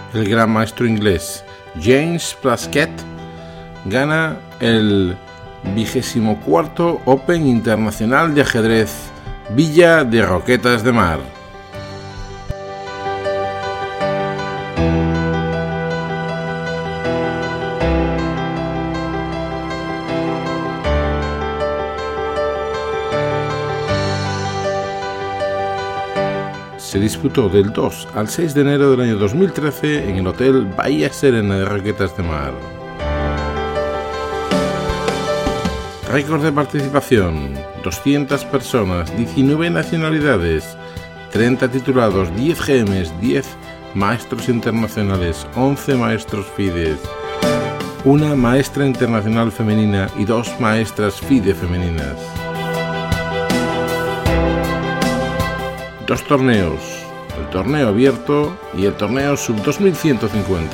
el gran maestro inglés James Plaskett gana el 24º Open Internacional de Ajedrez Villa de Roquetas de Mar. Se disputó del 2 al 6 de enero del año 2013 en el Hotel Bahía Serena de Roquetas de Mar. Récord de participación: 200 personas, 19 nacionalidades, 30 titulados, 10 GMs, 10 maestros internacionales, 11 maestros FIDE, una maestra internacional femenina y 2 maestras FIDE femeninas. 2 torneos, el torneo abierto y el torneo sub 2150.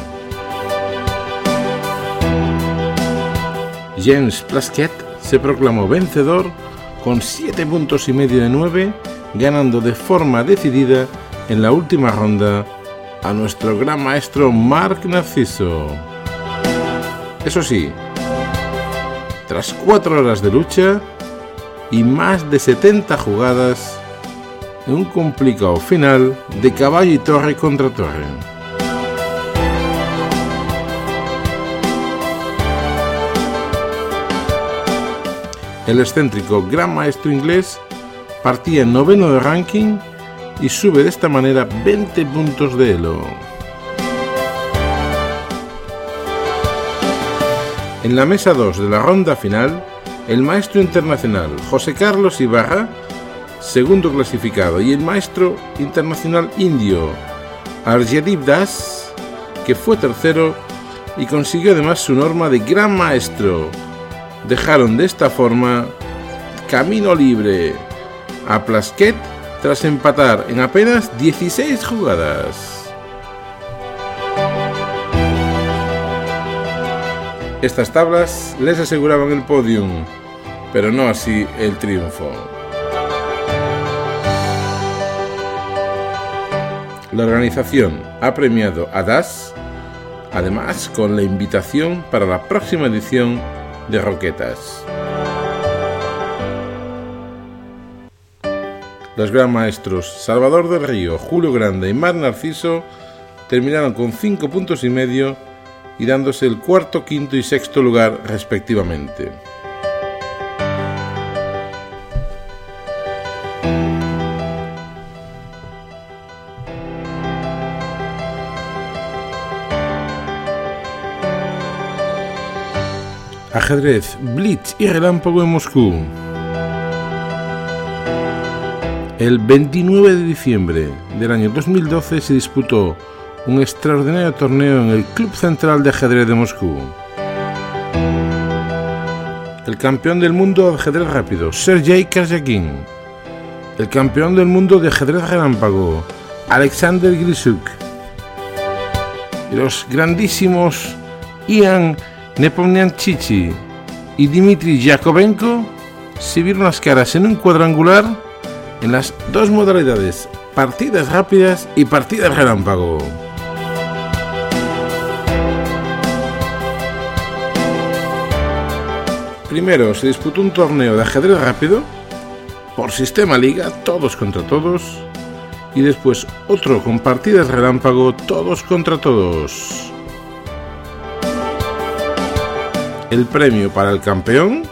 James Plaskett se proclamó vencedor con 7 puntos y medio de 9, ganando de forma decidida en la última ronda a nuestro gran maestro Marc Narciso. Eso sí, tras 4 horas de lucha y más de 70 jugadas, en un complicado final de caballo y torre contra torre. El excéntrico gran maestro inglés partía en 9º de ranking y sube de esta manera 20 puntos de elo. En la mesa 2 de la ronda final, el maestro internacional José Carlos Ibarra, segundo clasificado, y el maestro internacional indio Arjadip Das, que fue tercero y consiguió además su norma de gran maestro, dejaron de esta forma camino libre a Plaskett tras empatar en apenas 16 jugadas. Estas tablas les aseguraban el podium, pero no así el triunfo. La organización ha premiado a Das, además con la invitación para la próxima edición de Roquetas. Los gran maestros Salvador del Río, Julio Grande y Marc Narciso terminaron con 5 puntos y medio y dándose el 4º, 5º y 6º lugar respectivamente. Ajedrez, Blitz y Relámpago en Moscú. El 29 de diciembre del año 2012 se disputó un extraordinario torneo en el Club Central de Ajedrez de Moscú. El campeón del mundo de ajedrez rápido, Sergei Karjakin. El campeón del mundo de ajedrez relámpago, Alexander Grisuk. Y los grandísimos Ian Nepomniachtchi y Dmitry Yakovenko se vieron las caras en un cuadrangular en las 2 modalidades, partidas rápidas y partidas relámpago. Primero se disputó un torneo de ajedrez rápido por sistema liga, todos contra todos, y después otro con partidas relámpago, todos contra todos. El premio para el campeón: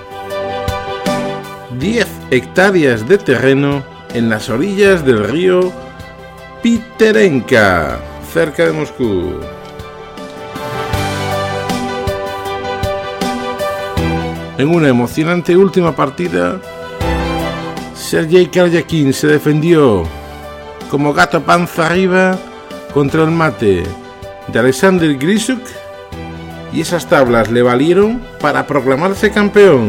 10 hectáreas de terreno en las orillas del río Piterenka, cerca de Moscú. En una emocionante última partida, Sergei Karjakin se defendió como gato panza arriba contra el mate de Alexander Grisuk, y esas tablas le valieron para proclamarse campeón.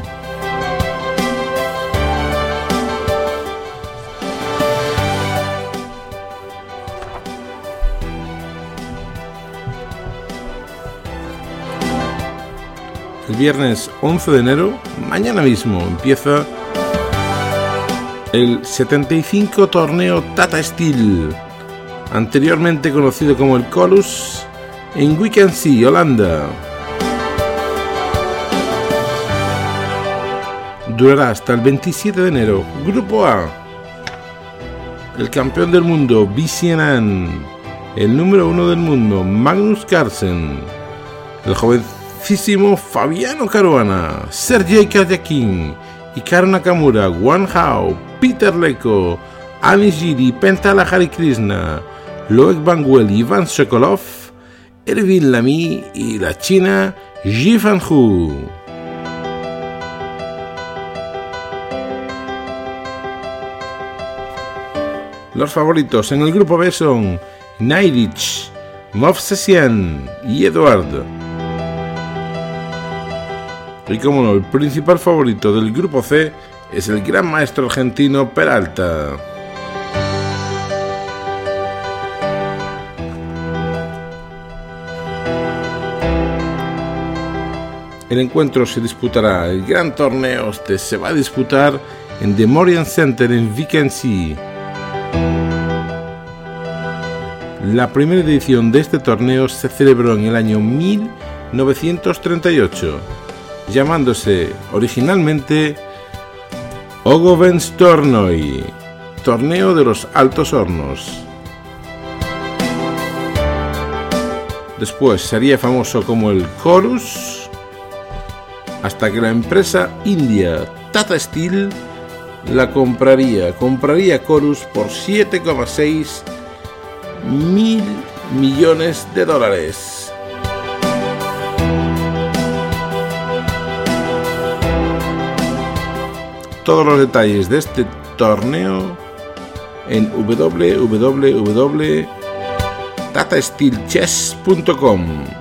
El viernes 11 de enero, mañana mismo, empieza el 75 torneo Tata Steel anteriormente conocido como el Chorus, en Wijk-aan-Zee, Holanda. Durará hasta el 27 de enero. Grupo A. El campeón del mundo, BCNN. El número 1 del mundo, Magnus Carlsen. El jovencísimo Fabiano Caruana, Sergei Karjakin, Hikaru Nakamura, Wang Hao, Peter Leko, Anish Giri, Pentala Harikrishna, Loic Banguel y Ivan Sokolov, Erwin Lamy y la china Ji Fanhu. Los favoritos en el grupo B son Nairich, Movsesian y Eduard. Y como no, el principal favorito del grupo C es el gran maestro argentino Peralta. El encuentro se disputará, el gran torneo se va a disputar en The Morian Center en Wijk-aan-Zee. La primera edición de este torneo se celebró en el año 1938, llamándose originalmente Ogovenstornoi, Torneo de los Altos Hornos. Después sería famoso como el Chorus, hasta que la empresa india Tata Steel la compraría Chorus por 7,6 mil millones de dólares. Todos los detalles de este torneo en www.tatasteelchess.com.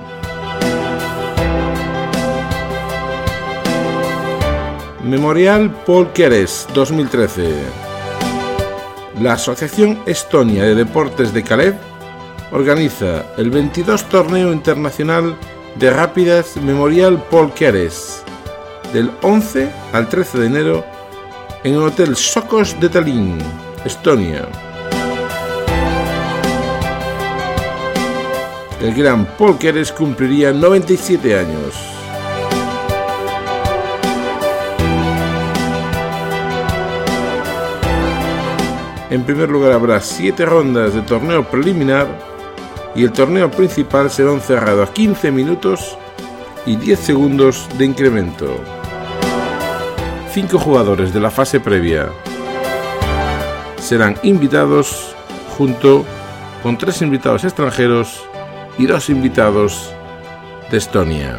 Memorial Paul Keres 2013. La Asociación Estonia de Deportes de Kalev organiza el 22 Torneo Internacional de Rápidas Memorial Paul Keres del 11 al 13 de enero en el Hotel Sokos de Tallinn, Estonia. El gran Paul Keres cumpliría 97 años. En primer lugar habrá 7 rondas de torneo preliminar y el torneo principal será un cerrado a 15 minutos y 10 segundos de incremento. 5 jugadores de la fase previa serán invitados junto con 3 invitados extranjeros y 2 invitados de Estonia.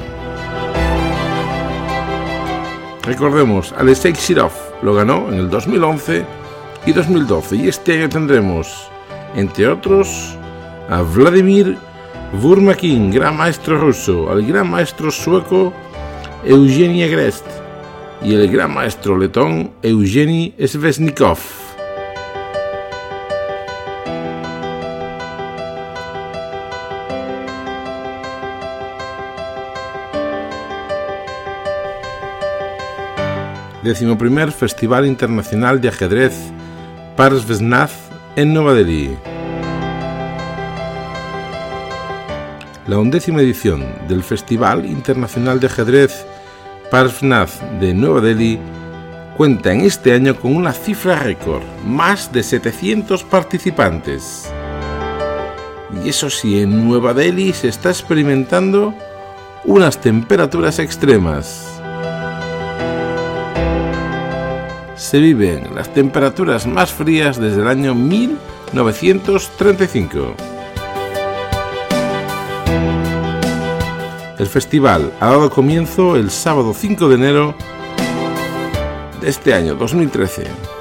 Recordemos, Alexei Shirov lo ganó en el 2011 y 2012 y este año tendremos, entre otros, a Vladimir Burmakin, gran maestro ruso, al gran maestro sueco Eugeni Agrest y el gran maestro letón Evgeny Svesnikov. Decimoprimer Festival Internacional de Ajedrez Parsvesnath en Nueva Delhi. La 11ª edición del Festival Internacional de Ajedrez Parsvesnath de Nueva Delhi cuenta en este año con una cifra récord, más de 700 participantes. Y eso sí, en Nueva Delhi se está experimentando unas temperaturas extremas. Se viven las temperaturas más frías desde el año 1935. El festival ha dado comienzo el sábado 5 de enero de este año 2013.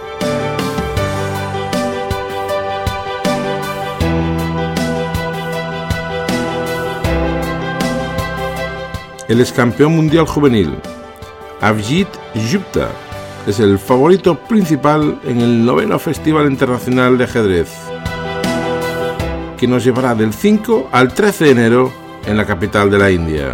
El excampeón mundial juvenil Avjit Gupta es el favorito principal en el 9º Festival Internacional de Ajedrez, que nos llevará del 5 al 13 de enero en la capital de la India.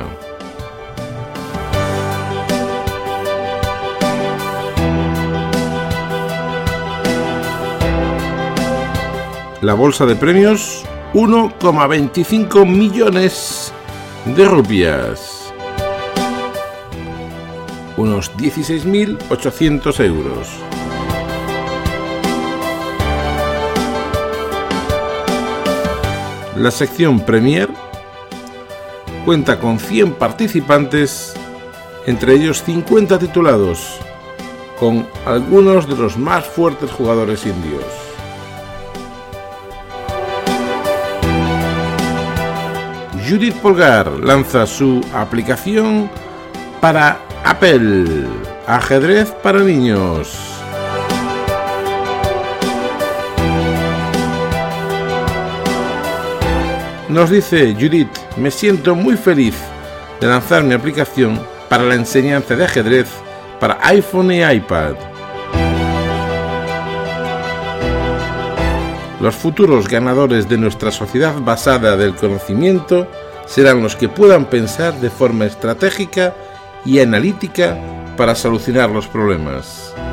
La bolsa de premios, 1,25 millones de rupias, unos 16.800 euros. La sección Premier cuenta con 100 participantes, entre ellos 50 titulados, con algunos de los más fuertes jugadores indios. Judith Polgar lanza su aplicación para Apple, ajedrez para niños. Nos dice Judith: me siento muy feliz de lanzar mi aplicación para la enseñanza de ajedrez para iPhone y iPad. Los futuros ganadores de nuestra sociedad basada del conocimiento serán los que puedan pensar de forma estratégica y analítica para solucionar los problemas.